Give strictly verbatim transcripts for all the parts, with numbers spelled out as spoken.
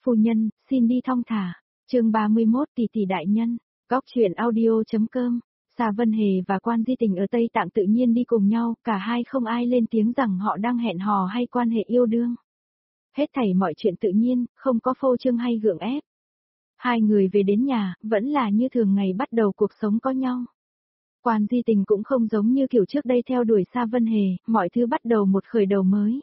Phu nhân, xin đi thong thả. Chương ba mươi mốt tỷ tỷ đại nhân. Góc truyện audio.com. Xà Vân Hề và Quan Di Tình ở Tây Tạng tự nhiên đi cùng nhau, cả hai không ai lên tiếng rằng họ đang hẹn hò hay quan hệ yêu đương. Hết thảy mọi chuyện tự nhiên, không có phô trương hay gượng ép. Hai người về đến nhà, vẫn là như thường ngày bắt đầu cuộc sống có nhau. Quan Di Tình cũng không giống như kiểu trước đây theo đuổi Xà Vân Hề, mọi thứ bắt đầu một khởi đầu mới.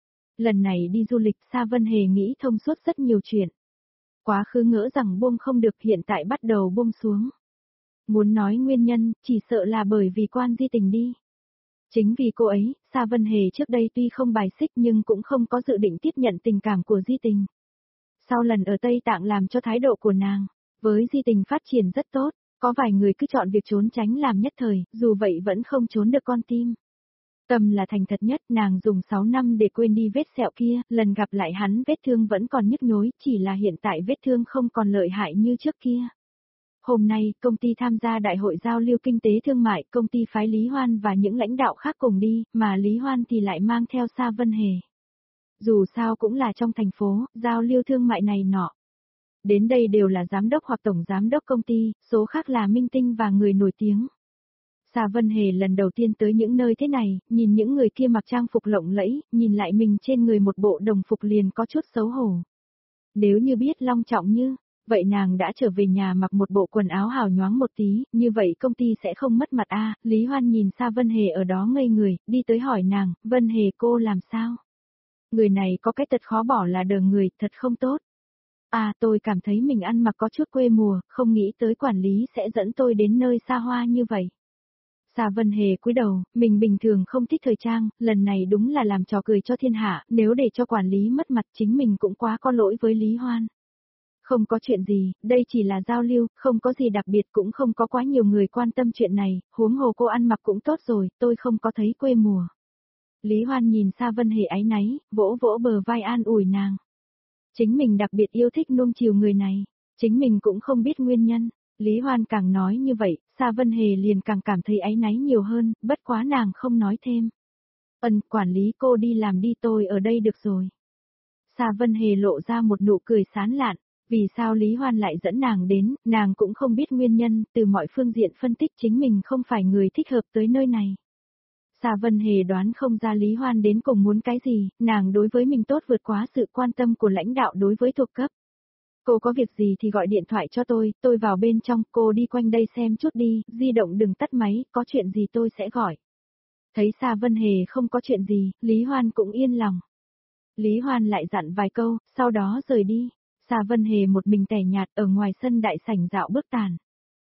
Lần này đi du lịch, Xà Vân Hề nghĩ thông suốt rất nhiều chuyện. Quá khứ ngỡ rằng buông không được, hiện tại bắt đầu buông xuống. Muốn nói nguyên nhân, chỉ sợ là bởi vì Quan Di Tình đi. Chính vì cô ấy, Xà Vân Hề trước đây tuy không bài xích nhưng cũng không có dự định tiếp nhận tình cảm của Di Tình. Sau lần ở Tây Tạng làm cho thái độ của nàng, với Di Tình phát triển rất tốt, có vài người cứ chọn việc trốn tránh làm nhất thời, dù vậy vẫn không trốn được con tim. Tâm là thành thật nhất, nàng dùng sáu năm để quên đi vết sẹo kia, lần gặp lại hắn vết thương vẫn còn nhức nhối, chỉ là hiện tại vết thương không còn lợi hại như trước kia. Hôm nay, công ty tham gia đại hội giao lưu kinh tế thương mại, công ty phái Lý Hoan và những lãnh đạo khác cùng đi, mà Lý Hoan thì lại mang theo Xà Vân Hề. Dù sao cũng là trong thành phố, giao lưu thương mại này nọ. Đến đây đều là giám đốc hoặc tổng giám đốc công ty, số khác là minh tinh và người nổi tiếng. Xà Vân Hề lần đầu tiên tới những nơi thế này, nhìn những người kia mặc trang phục lộng lẫy, nhìn lại mình trên người một bộ đồng phục liền có chút xấu hổ. Nếu như biết long trọng như, vậy nàng đã trở về nhà mặc một bộ quần áo hào nhoáng một tí, như vậy công ty sẽ không mất mặt a. À, Lý Hoan nhìn Xà Vân Hề ở đó ngây người, đi tới hỏi nàng, Vân Hề cô làm sao? Người này có cái tật khó bỏ là đờ người, thật không tốt. À tôi cảm thấy mình ăn mặc có chút quê mùa, không nghĩ tới quản lý sẽ dẫn tôi đến nơi xa hoa như vậy. Xà Vân Hề cúi đầu, mình bình thường không thích thời trang, lần này đúng là làm trò cười cho thiên hạ, nếu để cho quản lý mất mặt chính mình cũng quá có lỗi với Lý Hoan. Không có chuyện gì, đây chỉ là giao lưu, không có gì đặc biệt, cũng không có quá nhiều người quan tâm chuyện này, huống hồ cô ăn mặc cũng tốt rồi, tôi không có thấy quê mùa. Lý Hoan nhìn Xà Vân Hề áy náy, vỗ vỗ bờ vai an ủi nàng. Chính mình đặc biệt yêu thích nuông chiều người này, chính mình cũng không biết nguyên nhân. Lý Hoan càng nói như vậy, Xà Vân Hề liền càng cảm thấy áy náy nhiều hơn, bất quá nàng không nói thêm. Ân, quản lý cô đi làm đi, tôi ở đây được rồi. Xà Vân Hề lộ ra một nụ cười sán lạn, vì sao Lý Hoan lại dẫn nàng đến, nàng cũng không biết nguyên nhân, từ mọi phương diện phân tích chính mình không phải người thích hợp tới nơi này. Xà Vân Hề đoán không ra Lý Hoan đến cùng muốn cái gì, nàng đối với mình tốt vượt quá sự quan tâm của lãnh đạo đối với thuộc cấp. Cô có việc gì thì gọi điện thoại cho tôi, tôi vào bên trong, cô đi quanh đây xem chút đi, di động đừng tắt máy, có chuyện gì tôi sẽ gọi. Thấy Xà Vân Hề không có chuyện gì, Lý Hoan cũng yên lòng. Lý Hoan lại dặn vài câu, sau đó rời đi. Xà Vân Hề một mình tẻ nhạt ở ngoài sân đại sảnh dạo bước tàn.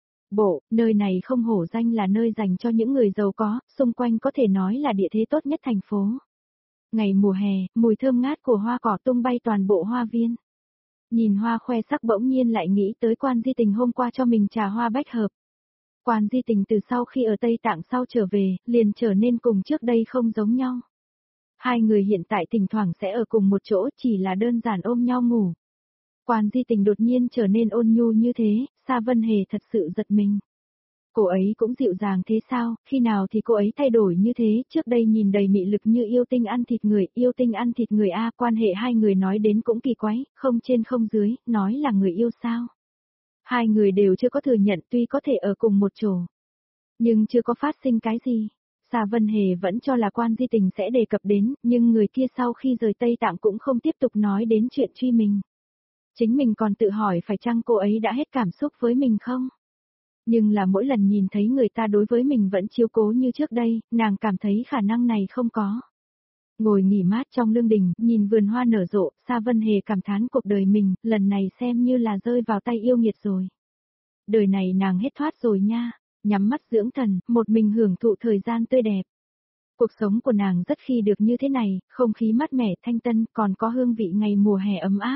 Bộ, nơi này không hổ danh là nơi dành cho những người giàu có, xung quanh có thể nói là địa thế tốt nhất thành phố. Ngày mùa hè, mùi thơm ngát của hoa cỏ tung bay toàn bộ hoa viên. Nhìn hoa khoe sắc bỗng nhiên lại nghĩ tới Quan Di Tình hôm qua cho mình trà hoa bách hợp. Quan Di Tình từ sau khi ở Tây Tạng sau trở về, liền trở nên cùng trước đây không giống nhau. Hai người hiện tại thỉnh thoảng sẽ ở cùng một chỗ, chỉ là đơn giản ôm nhau ngủ. Quan Di Tình đột nhiên trở nên ôn nhu như thế, Xà Vân Hề thật sự giật mình. Cô ấy cũng dịu dàng thế sao, khi nào thì cô ấy thay đổi như thế, trước đây nhìn đầy mị lực như yêu tinh ăn thịt người, yêu tinh ăn thịt người a, quan hệ hai người nói đến cũng kỳ quái, không trên không dưới, nói là người yêu sao. Hai người đều chưa có thừa nhận tuy có thể ở cùng một chỗ, nhưng chưa có phát sinh cái gì. Xà Vân Hề vẫn cho là Quan Di Tình sẽ đề cập đến, nhưng người kia sau khi rời Tây Tạng cũng không tiếp tục nói đến chuyện truy mình. Chính mình còn tự hỏi phải chăng cô ấy đã hết cảm xúc với mình không? Nhưng là mỗi lần nhìn thấy người ta đối với mình vẫn chiếu cố như trước đây, nàng cảm thấy khả năng này không có. Ngồi nghỉ mát trong lương đình, nhìn vườn hoa nở rộ, Xà Vân Hề cảm thán cuộc đời mình, lần này xem như là rơi vào tay yêu nghiệt rồi. Đời này nàng hết thoát rồi nha, nhắm mắt dưỡng thần, một mình hưởng thụ thời gian tươi đẹp. Cuộc sống của nàng rất khi được như thế này, không khí mát mẻ thanh tân, còn có hương vị ngày mùa hè ấm áp.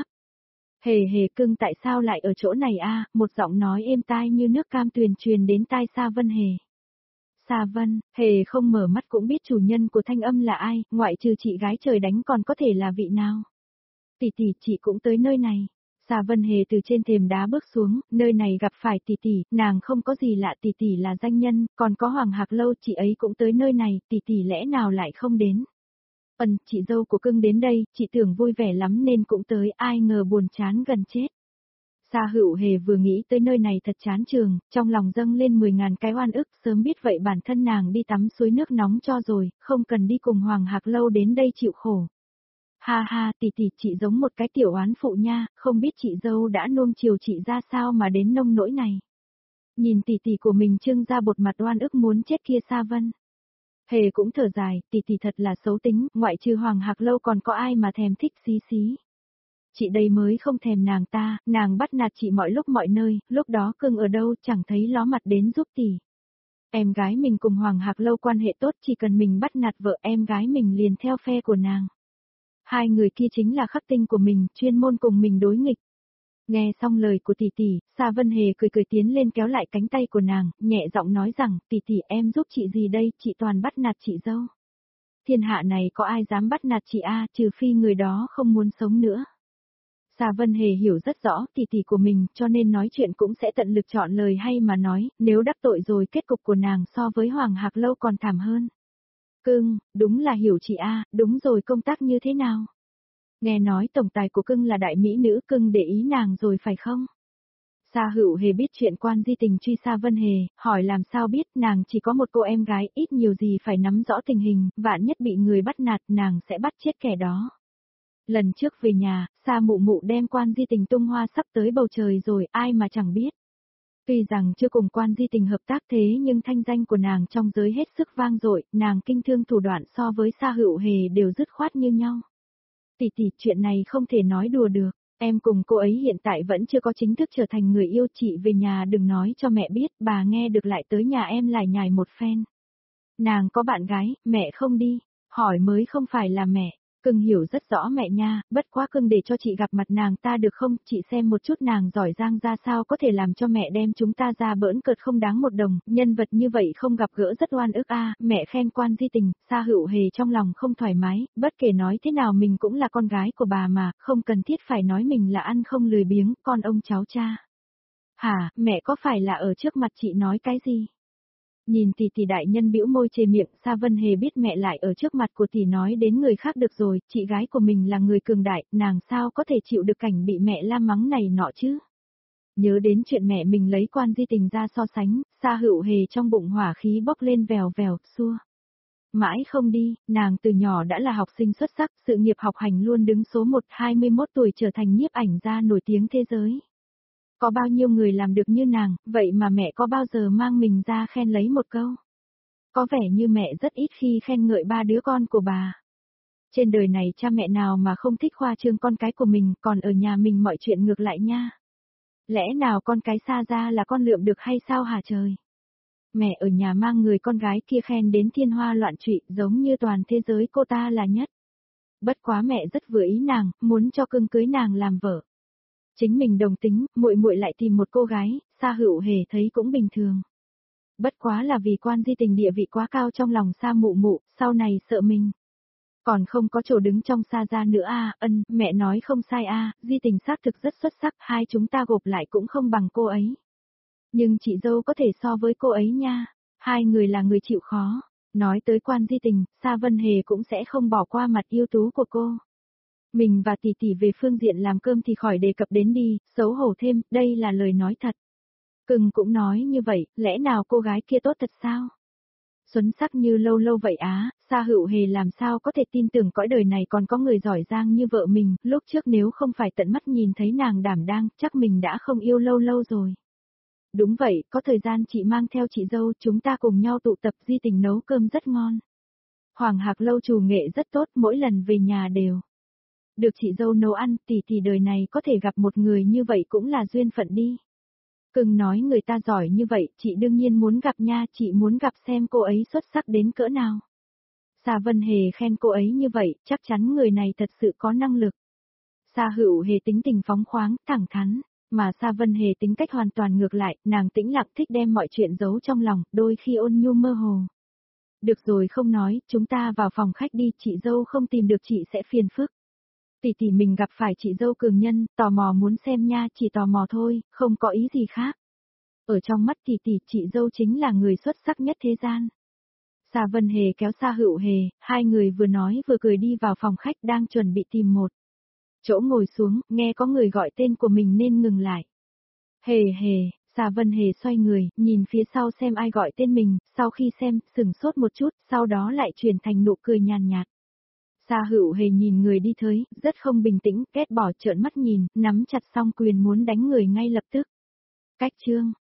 Hề hề cưng tại sao lại ở chỗ này a? Một giọng nói êm tai như nước cam tuyền truyền đến tai Xà Vân Hề. Xà Vân, Hề không mở mắt cũng biết chủ nhân của thanh âm là ai, ngoại trừ chị gái trời đánh còn có thể là vị nào. Tỷ tỷ, chị cũng tới nơi này. Xà Vân Hề từ trên thềm đá bước xuống, nơi này gặp phải tỷ tỷ, nàng không có gì lạ, tỷ tỷ là danh nhân, còn có Hoàng Hạc Lâu, chị ấy cũng tới nơi này, tỷ tỷ lẽ nào lại không đến. Ân, chị dâu của cưng đến đây, chị tưởng vui vẻ lắm nên cũng tới, ai ngờ buồn chán gần chết. Sa Hữu Hề vừa nghĩ tới nơi này thật chán trường, trong lòng dâng lên mười ngàn cái oan ức, sớm biết vậy bản thân nàng đi tắm suối nước nóng cho rồi, không cần đi cùng Hoàng Hạc Lâu đến đây chịu khổ. Ha ha, tỷ tỷ, chị giống một cái tiểu oán phụ nha, không biết chị dâu đã nuông chiều chị ra sao mà đến nông nỗi này. Nhìn tỷ tỷ của mình trưng ra bột mặt oan ức muốn chết kia Sa Vân. Hề cũng thở dài, tỷ tỷ thật là xấu tính, ngoại trừ Hoàng Hạc Lâu còn có ai mà thèm thích xí xí. Chị đây mới không thèm nàng ta, nàng bắt nạt chị mọi lúc mọi nơi, lúc đó cưng ở đâu chẳng thấy ló mặt đến giúp tỷ. Em gái mình cùng Hoàng Hạc Lâu quan hệ tốt, chỉ cần mình bắt nạt vợ em gái mình liền theo phe của nàng. Hai người kia chính là khắc tinh của mình, chuyên môn cùng mình đối nghịch. Nghe xong lời của tỷ tỷ, Sa Vân Hề cười cười tiến lên kéo lại cánh tay của nàng, nhẹ giọng nói rằng, tỷ tỷ em giúp chị gì đây, chị toàn bắt nạt chị dâu. Thiên hạ này có ai dám bắt nạt chị a, trừ phi người đó không muốn sống nữa. Sa Vân Hề hiểu rất rõ tỷ tỷ của mình, cho nên nói chuyện cũng sẽ tận lực chọn lời hay mà nói, nếu đắc tội rồi kết cục của nàng so với Hoàng Hạc Lâu còn thảm hơn. Cưng, đúng là hiểu chị a, đúng rồi, công tác như thế nào? Nghe nói tổng tài của cưng là đại mỹ nữ, cưng để ý nàng rồi phải không? Sa Hữu Hề biết chuyện Quan Di Tình truy Sa Vân Hề, hỏi làm sao biết, nàng chỉ có một cô em gái, ít nhiều gì phải nắm rõ tình hình, vạn nhất bị người bắt nạt, nàng sẽ bắt chết kẻ đó. Lần trước về nhà, Sa Mụ Mụ đem Quan Di Tình tung hoa sắp tới bầu trời rồi, ai mà chẳng biết. Tuy rằng chưa cùng Quan Di Tình hợp tác thế nhưng thanh danh của nàng trong giới hết sức vang dội, nàng kinh thương thủ đoạn so với Sa Hữu Hề đều dứt khoát như nhau. Tỷ tỷ, chuyện này không thể nói đùa được, em cùng cô ấy hiện tại vẫn chưa có chính thức trở thành người yêu, chị về nhà đừng nói cho mẹ biết, bà nghe được lại tới nhà em lải nhải một phen. Nàng có bạn gái, mẹ không đi, hỏi mới không phải là mẹ. Cưng hiểu rất rõ mẹ nha, bất quá cưng để cho chị gặp mặt nàng ta được không, chị xem một chút nàng giỏi giang ra sao có thể làm cho mẹ đem chúng ta ra bỡn cợt không đáng một đồng, nhân vật như vậy không gặp gỡ rất oan ức a. Mẹ khen Quan Di Tình, Sa Hữu Hề trong lòng không thoải mái, bất kể nói thế nào mình cũng là con gái của bà mà, không cần thiết phải nói mình là ăn không lười biếng, con ông cháu cha. Hả, mẹ có phải là ở trước mặt chị nói cái gì? Nhìn tỷ tỷ đại nhân bĩu môi chề miệng, Sa Vân Hề biết mẹ lại ở trước mặt của tỷ nói đến người khác được rồi, chị gái của mình là người cường đại, nàng sao có thể chịu được cảnh bị mẹ la mắng này nọ chứ. Nhớ đến chuyện mẹ mình lấy Quan Di Tình ra so sánh, Sa Hữu Hề trong bụng hỏa khí bốc lên vèo vèo, xua. Mãi không đi, nàng từ nhỏ đã là học sinh xuất sắc, sự nghiệp học hành luôn đứng số một, hai mươi mốt tuổi trở thành nhiếp ảnh gia nổi tiếng thế giới. Có bao nhiêu người làm được như nàng, vậy mà mẹ có bao giờ mang mình ra khen lấy một câu. Có vẻ như mẹ rất ít khi khen ngợi ba đứa con của bà. Trên đời này cha mẹ nào mà không thích khoa trương con cái của mình, còn ở nhà mình mọi chuyện ngược lại nha. Lẽ nào con cái xa ra là con lượm được hay sao hả trời? Mẹ ở nhà mang người con gái kia khen đến thiên hoa loạn trụy, giống như toàn thế giới cô ta là nhất. Bất quá mẹ rất vừa ý nàng, muốn cho cưng cưới nàng làm vợ. Chính mình đồng tính, muội muội lại tìm một cô gái, Sa Hữu Hề thấy cũng bình thường. Bất quá là vì Quan Di Tình địa vị quá cao trong lòng Sa Mụ Mụ, sau này sợ mình. Còn không có chỗ đứng trong Sa gia nữa a, ân, mẹ nói không sai a, Di Tình xác thực rất xuất sắc, hai chúng ta gộp lại cũng không bằng cô ấy. Nhưng chị dâu có thể so với cô ấy nha, hai người là người chịu khó. Nói tới Quan Di Tình, Sa Vân Hề cũng sẽ không bỏ qua mặt ưu tú của cô. Mình và tỷ tỷ về phương diện làm cơm thì khỏi đề cập đến đi, xấu hổ thêm, đây là lời nói thật. Cưng cũng nói như vậy, lẽ nào cô gái kia tốt thật sao? Xuân sắc như lâu lâu vậy á, Sa Hữu Hề làm sao có thể tin tưởng cõi đời này còn có người giỏi giang như vợ mình, lúc trước nếu không phải tận mắt nhìn thấy nàng đảm đang, chắc mình đã không yêu lâu lâu rồi. Đúng vậy, có thời gian chị mang theo chị dâu, chúng ta cùng nhau tụ tập, Di Tình nấu cơm rất ngon. Hoàng Hạc Lâu chủ nghệ rất tốt, mỗi lần về nhà đều được chị dâu nấu ăn, tỷ tỷ đời này có thể gặp một người như vậy cũng là duyên phận đi. Cưng nói người ta giỏi như vậy, chị đương nhiên muốn gặp nha, chị muốn gặp xem cô ấy xuất sắc đến cỡ nào. Sa Vân Hề khen cô ấy như vậy, chắc chắn người này thật sự có năng lực. Sa Hữu Hề tính tình phóng khoáng, thẳng thắn, mà Sa Vân Hề tính cách hoàn toàn ngược lại, nàng tĩnh lặng thích đem mọi chuyện giấu trong lòng, đôi khi ôn nhu mơ hồ. Được rồi không nói, chúng ta vào phòng khách đi, chị dâu không tìm được chị sẽ phiền phức. Tỷ tỷ mình gặp phải chị dâu cường nhân, tò mò muốn xem nha, chỉ tò mò thôi, không có ý gì khác. Ở trong mắt tỷ tỷ, chị dâu chính là người xuất sắc nhất thế gian. Sa Vân Hề kéo Sa Hữu Hề, hai người vừa nói vừa cười đi vào phòng khách đang chuẩn bị tìm một chỗ ngồi xuống, nghe có người gọi tên của mình nên ngừng lại. Hề hề, Sa Vân Hề xoay người, nhìn phía sau xem ai gọi tên mình, sau khi xem, sửng sốt một chút, sau đó lại chuyển thành nụ cười nhàn nhạt. Sa Hữu Hề nhìn người đi tới, rất không bình tĩnh, ghét bỏ trợn mắt nhìn, nắm chặt song quyền muốn đánh người ngay lập tức. Cách chương